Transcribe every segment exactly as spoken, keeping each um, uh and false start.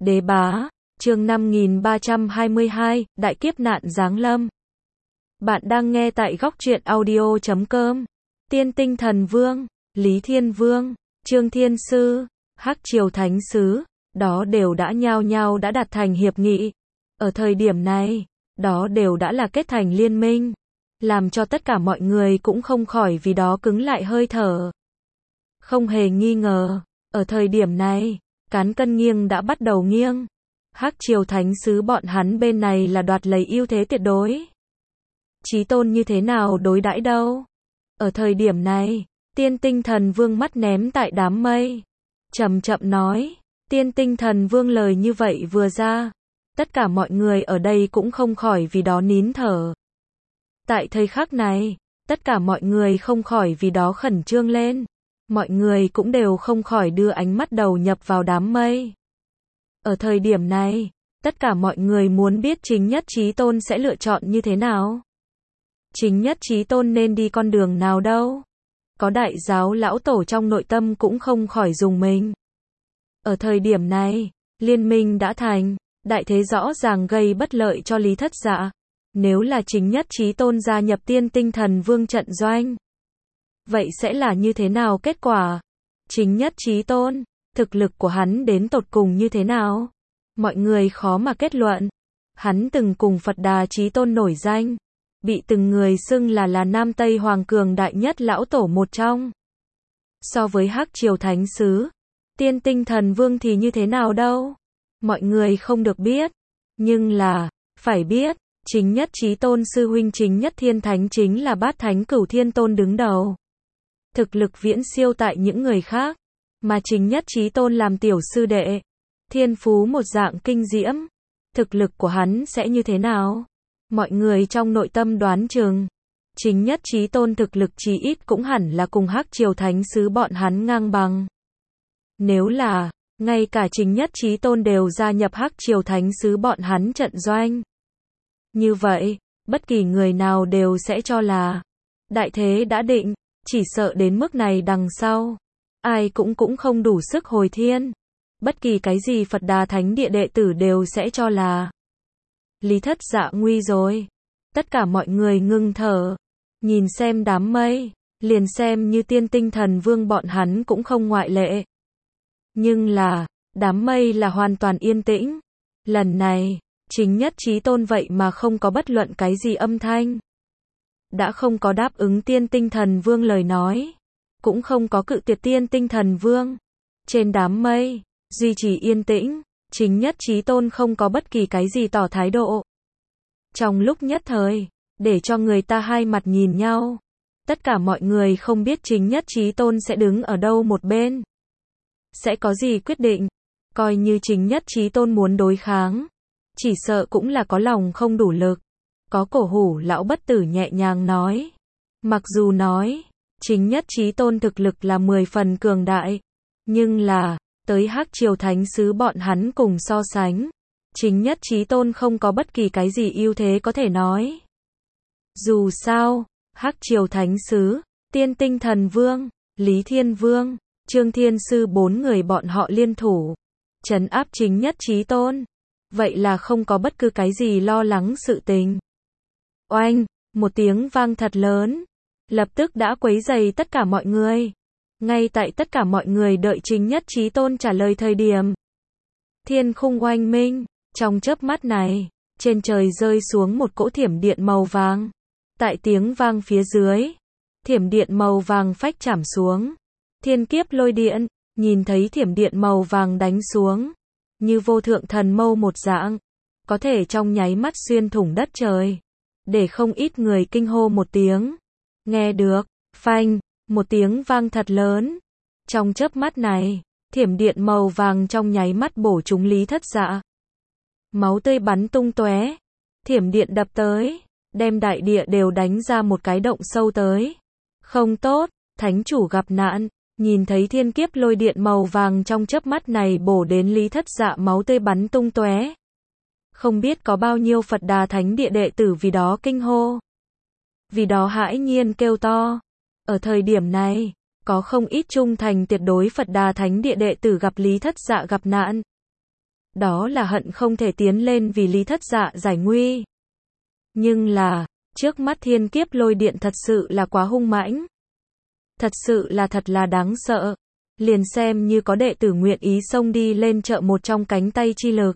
Đế bá, chương năm nghìn ba trăm hai mươi hai, Đại kiếp nạn giáng lâm. Bạn đang nghe tại góc truyện audio chấm com. Tiên Tinh Thần Vương, Lý Thiên Vương, Trương Thiên Sư, Hắc Triều Thánh Sứ, đó đều đã nhao nhao đã đạt thành hiệp nghị. Ở thời điểm này, đó đều đã là kết thành liên minh, làm cho tất cả mọi người cũng không khỏi vì đó cứng lại hơi thở. Không hề nghi ngờ, ở thời điểm này, cán cân nghiêng đã bắt đầu nghiêng. Hắc Triều Thánh Sứ bọn hắn bên này là đoạt lấy ưu thế tuyệt đối. Chí tôn như thế nào đối đãi đâu? Ở thời điểm này, Tiên Tinh Thần Vương mắt ném tại đám mây, chậm chậm nói. Tiên Tinh Thần Vương lời như vậy vừa ra, tất cả mọi người ở đây cũng không khỏi vì đó nín thở. Tại thời khắc này, tất cả mọi người không khỏi vì đó khẩn trương lên. Mọi người cũng đều không khỏi đưa ánh mắt đầu nhập vào đám mây. Ở thời điểm này, tất cả mọi người muốn biết chính nhất chí tôn sẽ lựa chọn như thế nào. Chính nhất chí tôn nên đi con đường nào đâu. Có đại giáo lão tổ trong nội tâm cũng không khỏi dùng mình. Ở thời điểm này, liên minh đã thành, đại thế rõ ràng gây bất lợi cho Lý Thất Dạ. Nếu là chính nhất chí tôn gia nhập Tiên Tinh Thần Vương trận doanh, vậy sẽ là như thế nào kết quả? Chính nhất chí tôn, thực lực của hắn đến tột cùng như thế nào? Mọi người khó mà kết luận. Hắn từng cùng Phật Đà Chí tôn nổi danh, bị từng người xưng là là Nam Tây Hoàng cường đại nhất lão tổ một trong. So với Hắc Triều Thánh Sứ, Tiên Tinh Thần Vương thì như thế nào đâu? Mọi người không được biết. Nhưng là, phải biết, chính nhất chí tôn sư huynh chính nhất thiên thánh chính là Bát Thánh Cửu Thiên Tôn đứng đầu. Thực lực viễn siêu tại những người khác, mà chính nhất chí tôn làm tiểu sư đệ, thiên phú một dạng kinh diễm. Thực lực của hắn sẽ như thế nào? Mọi người trong nội tâm đoán chừng, chính nhất chí tôn thực lực chí ít cũng hẳn là cùng Hắc Triều Thánh Sứ bọn hắn ngang bằng. Nếu là, ngay cả chính nhất chí tôn đều gia nhập Hắc Triều Thánh Sứ bọn hắn trận doanh, như vậy, bất kỳ người nào đều sẽ cho là đại thế đã định, chỉ sợ đến mức này đằng sau, ai cũng cũng không đủ sức hồi thiên. Bất kỳ cái gì Phật Đà Thánh Địa đệ tử đều sẽ cho là Lý Thất Dạ nguy rồi. Tất cả mọi người ngưng thở, nhìn xem đám mây, liền xem như Tiên Tinh Thần Vương bọn hắn cũng không ngoại lệ. Nhưng là, đám mây là hoàn toàn yên tĩnh. Lần này, chính nhất chí tôn vậy mà không có bất luận cái gì âm thanh. Đã không có đáp ứng Tiên Tinh Thần Vương lời nói, cũng không có cự tuyệt Tiên Tinh Thần Vương. Trên đám mây, duy trì yên tĩnh, chính nhất chí tôn không có bất kỳ cái gì tỏ thái độ. Trong lúc nhất thời, để cho người ta hai mặt nhìn nhau, tất cả mọi người không biết chính nhất chí tôn sẽ đứng ở đâu một bên, sẽ có gì quyết định. Coi như chính nhất chí tôn muốn đối kháng, chỉ sợ cũng là có lòng không đủ lực. Có cổ hủ lão bất tử nhẹ nhàng nói, mặc dù nói, chính nhất chí tôn thực lực là mười phần cường đại, nhưng là, tới Hắc Triều Thánh Sứ bọn hắn cùng so sánh, chính nhất chí tôn không có bất kỳ cái gì ưu thế có thể nói. Dù sao, Hắc Triều Thánh Sứ, Tiên Tinh Thần Vương, Lý Thiên Vương, Trương Thiên Sư bốn người bọn họ liên thủ, trấn áp chính nhất chí tôn, vậy là không có bất cứ cái gì lo lắng sự tình. Oanh, một tiếng vang thật lớn, lập tức đã quấy rầy tất cả mọi người. Ngay tại tất cả mọi người đợi chính nhất chí tôn trả lời thời điểm, thiên khung oanh minh, trong chớp mắt này, trên trời rơi xuống một cỗ thiểm điện màu vàng. Tại tiếng vang phía dưới, thiểm điện màu vàng phách chạm xuống. Thiên kiếp lôi điện, nhìn thấy thiểm điện màu vàng đánh xuống, như vô thượng thần mâu một dạng, có thể trong nháy mắt xuyên thủng đất trời, để không ít người kinh hô một tiếng. Nghe được, phanh, một tiếng vang thật lớn. Trong chớp mắt này, thiểm điện màu vàng trong nháy mắt bổ trúng Lý Thất Dạ. Máu tươi bắn tung tóe, thiểm điện đập tới, đem đại địa đều đánh ra một cái động sâu tới. Không tốt, thánh chủ gặp nạn. Nhìn thấy thiên kiếp lôi điện màu vàng trong chớp mắt này bổ đến Lý Thất Dạ, máu tươi bắn tung tóe. Không biết có bao nhiêu Phật Đà Thánh Địa đệ tử vì đó kinh hô, vì đó hãi nhiên kêu to. Ở thời điểm này, có không ít trung thành tuyệt đối Phật Đà Thánh Địa đệ tử gặp Lý Thất Dạ gặp nạn. đó là hận không thể tiến lên vì Lý Thất Dạ giải nguy. Nhưng là, trước mắt thiên kiếp lôi điện thật sự là quá hung mãnh. Thật sự là thật là đáng sợ. Liền xem như có đệ tử nguyện ý xông đi lên trợ một trong cánh tay chi lực.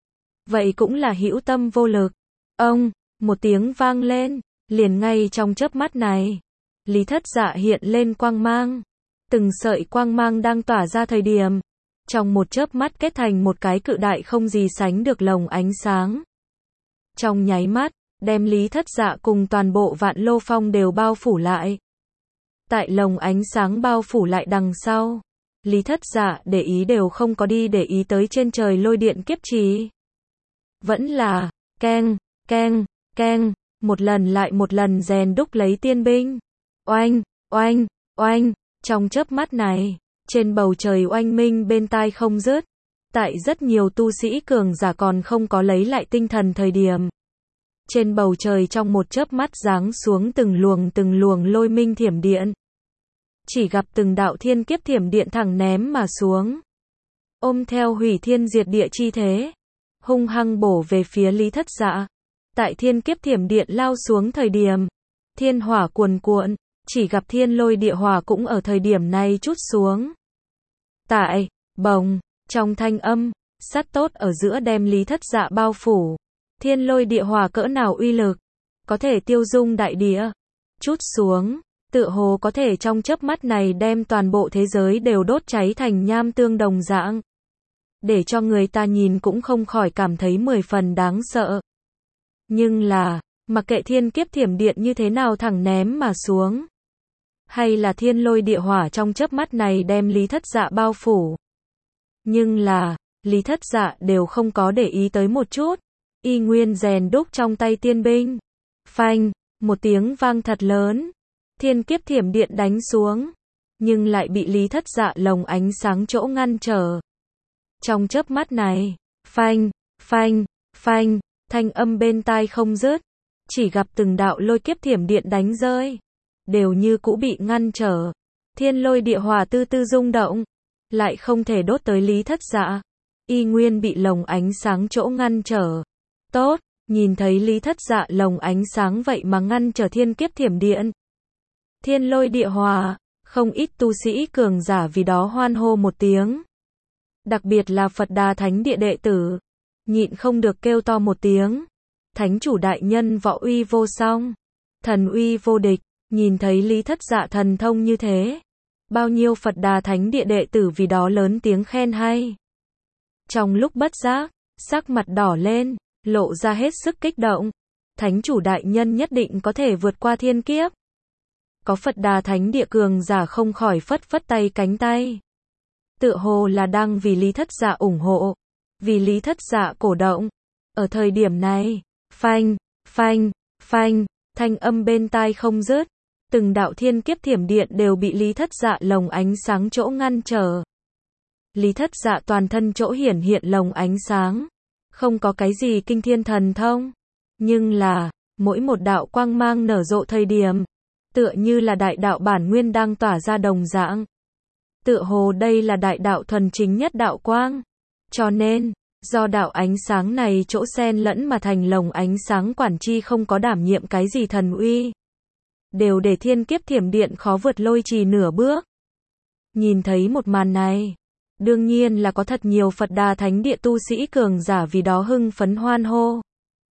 Vậy cũng là hữu tâm vô lực. Ông, một tiếng vang lên, liền ngay trong chớp mắt này. Lý Thất Dạ hiện lên quang mang. Từng sợi quang mang đang tỏa ra thời điểm. Trong một chớp mắt kết thành một cái cự đại không gì sánh được lồng ánh sáng. Trong nháy mắt, đem Lý Thất Dạ cùng toàn bộ Vạn Lô Phong đều bao phủ lại. Tại lồng ánh sáng bao phủ lại đằng sau, Lý Thất Dạ để ý đều không có đi để ý tới trên trời lôi điện kiếp trì. Vẫn là, keng, keng, keng, một lần lại một lần rèn đúc lấy tiên binh. Oanh, oanh, oanh, trong chớp mắt này, trên bầu trời oanh minh bên tai không dứt. Tại rất nhiều tu sĩ cường giả còn không có lấy lại tinh thần thời điểm. Trên bầu trời trong một chớp mắt giáng xuống từng luồng từng luồng lôi minh thiểm điện. Chỉ gặp từng đạo thiên kiếp thiểm điện thẳng ném mà xuống. Ôm theo hủy thiên diệt địa chi thế. Hung hăng bổ về phía Lý Thất Dạ. Tại thiên kiếp thiểm điện lao xuống thời điểm. Thiên hỏa cuồn cuộn. Chỉ gặp thiên lôi địa hỏa cũng ở thời điểm này trút xuống. Tại, bồng, trong thanh âm, sắt tốt ở giữa đem Lý Thất Dạ bao phủ. Thiên lôi địa hỏa cỡ nào uy lực. Có thể tiêu dung đại địa. Trút xuống. Tựa hồ có thể trong chớp mắt này đem toàn bộ thế giới đều đốt cháy thành nham tương đồng dạng. Để cho người ta nhìn cũng không khỏi cảm thấy mười phần đáng sợ. Nhưng là, mặc kệ thiên kiếp thiểm điện như thế nào thẳng ném mà xuống. Hay là thiên lôi địa hỏa trong chớp mắt này đem Lý Thất Dạ bao phủ. Nhưng là, Lý Thất Dạ đều không có để ý tới một chút. Y nguyên rèn đúc trong tay tiên binh. Phanh, một tiếng vang thật lớn. Thiên kiếp thiểm điện đánh xuống. Nhưng lại bị Lý Thất Dạ lồng ánh sáng chỗ ngăn trở. Trong chớp mắt này, phanh, phanh, phanh, thanh âm bên tai không dứt. Chỉ gặp từng đạo lôi kiếp thiểm điện đánh rơi. Đều như cũ bị ngăn trở. Thiên lôi địa hỏa tư tư rung động. Lại không thể đốt tới Lý Thất Dạ. Y nguyên bị lồng ánh sáng chỗ ngăn trở. Tốt, nhìn thấy Lý Thất Dạ lồng ánh sáng vậy mà ngăn trở thiên kiếp thiểm điện. Thiên lôi địa hỏa, không ít tu sĩ cường giả vì đó hoan hô một tiếng. Đặc biệt là Phật Đà Thánh Địa đệ tử, nhịn không được kêu to một tiếng. Thánh chủ đại nhân võ uy vô song, thần uy vô địch, nhìn thấy Lý Thất Dạ thần thông như thế. Bao nhiêu Phật Đà Thánh Địa đệ tử vì đó lớn tiếng khen hay. Trong lúc bất giác, sắc mặt đỏ lên, lộ ra hết sức kích động. Thánh chủ đại nhân nhất định có thể vượt qua thiên kiếp. Có Phật Đà Thánh Địa cường giả không khỏi phất phất tay cánh tay. Tựa hồ là đang vì Lý Thất Dạ ủng hộ, vì Lý Thất Dạ cổ động. Ở thời điểm này, phanh, phanh, phanh, thanh âm bên tai không dứt. Từng đạo thiên kiếp thiểm điện đều bị Lý Thất Dạ lồng ánh sáng chỗ ngăn trở. Lý Thất Dạ toàn thân chỗ hiển hiện lồng ánh sáng. Không có cái gì kinh thiên thần thông. Nhưng là, mỗi một đạo quang mang nở rộ thời điểm. Tựa như là đại đạo bản nguyên đang tỏa ra đồng dạng. Tựa hồ đây là đại đạo thuần chính nhất đạo quang. Cho nên, do đạo ánh sáng này chỗ xen lẫn mà thành lồng ánh sáng quản chi không có đảm nhiệm cái gì thần uy. Đều để thiên kiếp thiểm điện khó vượt lôi trì nửa bước. Nhìn thấy một màn này, đương nhiên là có thật nhiều Phật Đà Thánh Địa tu sĩ cường giả vì đó hưng phấn hoan hô.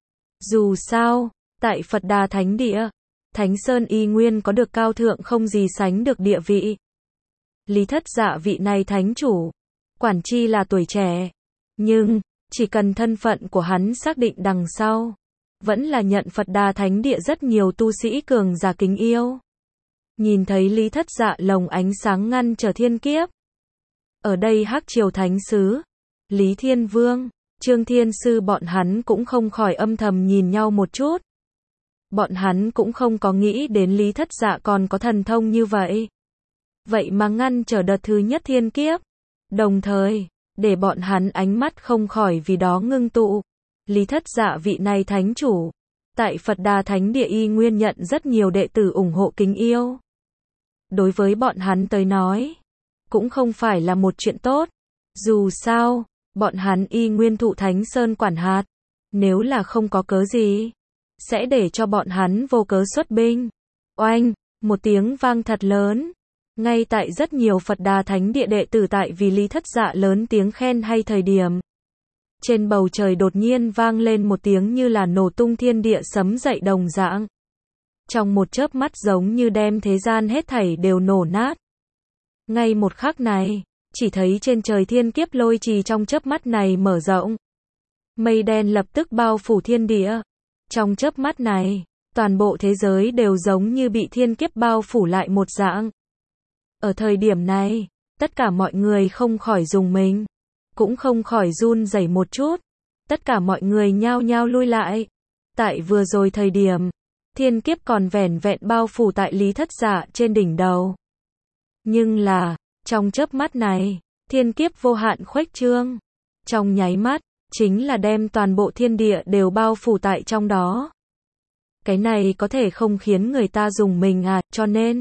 Dù sao, tại Phật Đà Thánh Địa, Thánh Sơn y nguyên có được cao thượng không gì sánh được địa vị. Lý Thất Dạ vị này thánh chủ, quản chi là tuổi trẻ, nhưng chỉ cần thân phận của hắn xác định đằng sau, vẫn là nhận Phật Đà Thánh Địa rất nhiều tu sĩ cường giả kính yêu. Nhìn thấy Lý Thất Dạ lồng ánh sáng ngăn trở thiên kiếp. Ở đây Hắc Triều Thánh Sứ, Lý Thiên Vương, Trương Thiên Sư bọn hắn cũng không khỏi âm thầm nhìn nhau một chút. Bọn hắn cũng không có nghĩ đến Lý Thất Dạ còn có thần thông như vậy. Vậy mà ngăn trở đợt thứ nhất thiên kiếp. Đồng thời, để bọn hắn ánh mắt không khỏi vì đó ngưng tụ. Lý Thất Dạ vị này thánh chủ. Tại Phật Đà Thánh Địa y nguyên nhận rất nhiều đệ tử ủng hộ kính yêu. Đối với bọn hắn tới nói, cũng không phải là một chuyện tốt. Dù sao, bọn hắn y nguyên thụ Thánh Sơn quản hạt. Nếu là không có cớ gì, sẽ để cho bọn hắn vô cớ xuất binh. Oanh, một tiếng vang thật lớn. Ngay tại rất nhiều Phật Đà Thánh Địa đệ tử tại vì Lý Thất Dạ lớn tiếng khen hay thời điểm. Trên bầu trời đột nhiên vang lên một tiếng như là nổ tung thiên địa sấm dậy đồng dạng. Trong một chớp mắt giống như đem thế gian hết thảy đều nổ nát. Ngay một khắc này, chỉ thấy trên trời thiên kiếp lôi trì trong chớp mắt này mở rộng. Mây đen lập tức bao phủ thiên địa. Trong chớp mắt này, toàn bộ thế giới đều giống như bị thiên kiếp bao phủ lại một dạng. Ở thời điểm này, tất cả mọi người không khỏi rùng mình, cũng không khỏi run rẩy một chút. Tất cả mọi người nhao nhao lui lại. Tại vừa rồi thời điểm, thiên kiếp còn vẻn vẹn bao phủ tại Lý Thất Dạ trên đỉnh đầu. Nhưng là, trong chớp mắt này, thiên kiếp vô hạn khuếch trương. Trong nháy mắt, chính là đem toàn bộ thiên địa đều bao phủ tại trong đó. Cái này có thể không khiến người ta rùng mình à, cho nên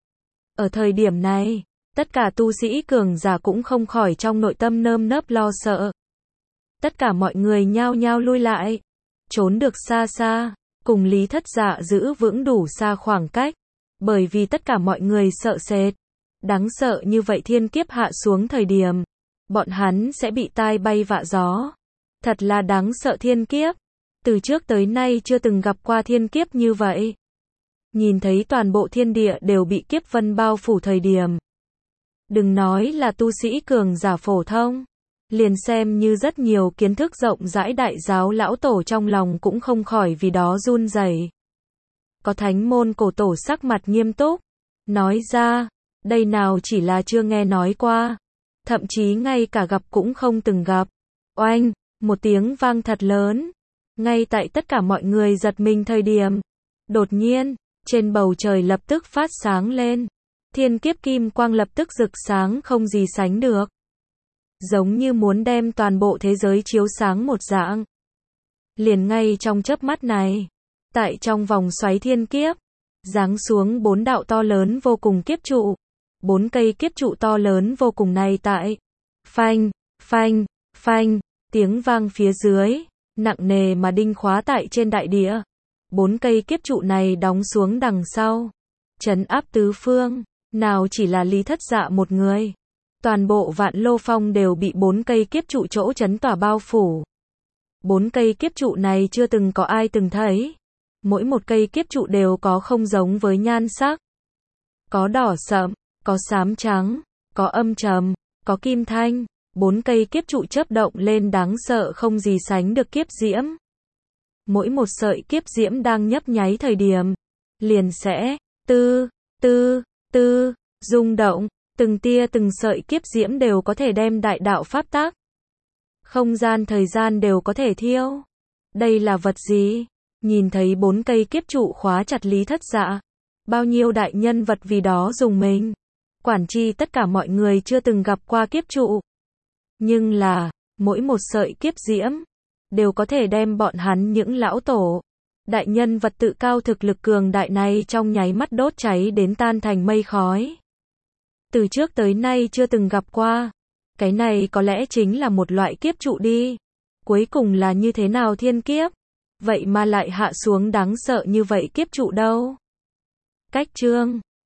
ở thời điểm này, tất cả tu sĩ cường giả cũng không khỏi trong nội tâm nơm nớp lo sợ. Tất cả mọi người nhao nhao lui lại, trốn được xa xa, cùng Lý Thất Dạ giữ vững đủ xa khoảng cách, bởi vì tất cả mọi người sợ sệt. Đáng sợ như vậy thiên kiếp hạ xuống thời điểm, bọn hắn sẽ bị tai bay vạ gió. Thật là đáng sợ thiên kiếp. Từ trước tới nay chưa từng gặp qua thiên kiếp như vậy. Nhìn thấy toàn bộ thiên địa đều bị kiếp vân bao phủ thời điểm. Đừng nói là tu sĩ cường giả phổ thông. Liền xem như rất nhiều kiến thức rộng rãi đại giáo lão tổ trong lòng cũng không khỏi vì đó run rẩy. Có thánh môn cổ tổ sắc mặt nghiêm túc. Nói ra, đây nào chỉ là chưa nghe nói qua. Thậm chí ngay cả gặp cũng không từng gặp. Oanh, một tiếng vang thật lớn. Ngay tại tất cả mọi người giật mình thời điểm. Đột nhiên, trên bầu trời lập tức phát sáng lên. Thiên kiếp kim quang lập tức rực sáng không gì sánh được. Giống như muốn đem toàn bộ thế giới chiếu sáng một dạng. Liền ngay trong chớp mắt này, tại trong vòng xoáy thiên kiếp, giáng xuống bốn đạo to lớn vô cùng kiếp trụ. Bốn cây kiếp trụ to lớn vô cùng này tại. Phanh, phanh, phanh, tiếng vang phía dưới, nặng nề mà đinh khóa tại trên đại địa. Bốn cây kiếp trụ này đóng xuống đằng sau, trấn áp tứ phương, nào chỉ là Lý Thất Dạ một người. Toàn bộ Vạn Lô Phong đều bị bốn cây kiếp trụ chỗ trấn tỏa bao phủ. Bốn cây kiếp trụ này chưa từng có ai từng thấy. Mỗi một cây kiếp trụ đều có không giống với nhan sắc. Có đỏ sậm, có xám trắng, có âm trầm, có kim thanh. Bốn cây kiếp trụ chớp động lên đáng sợ không gì sánh được kiếp diễm. Mỗi một sợi kiếp diễm đang nhấp nháy thời điểm, liền sẽ tư, tư, tư, rung động. Từng tia từng sợi kiếp diễm đều có thể đem đại đạo pháp tắc, không gian thời gian đều có thể thiêu. Đây là vật gì? Nhìn thấy bốn cây kiếp trụ khóa chặt Lý Thất Dạ, bao nhiêu đại nhân vật vì đó dùng mình. Quản chi tất cả mọi người chưa từng gặp qua kiếp trụ. Nhưng là, mỗi một sợi kiếp diễm, đều có thể đem bọn hắn những lão tổ, đại nhân vật tự cao thực lực cường đại này trong nháy mắt đốt cháy đến tan thành mây khói. Từ trước tới nay chưa từng gặp qua. Cái này có lẽ chính là một loại kiếp trụ đi. Cuối cùng là như thế nào thiên kiếp? Vậy mà lại hạ xuống đáng sợ như vậy kiếp trụ đâu? Cách chương